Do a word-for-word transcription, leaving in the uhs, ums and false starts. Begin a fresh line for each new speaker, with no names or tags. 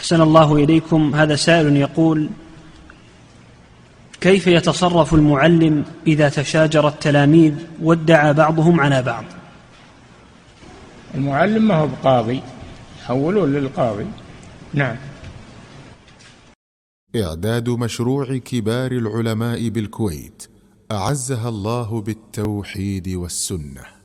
أحسن الله إليكم. هذا سائل يقول: كيف يتصرف المعلم إذا تشاجر التلاميذ وادعى بعضهم على بعض؟
المعلم ما هو بقاضي، حولوه للقاضي. نعم.
إعداد مشروع كبار العلماء بالكويت أعزها الله بالتوحيد والسنة.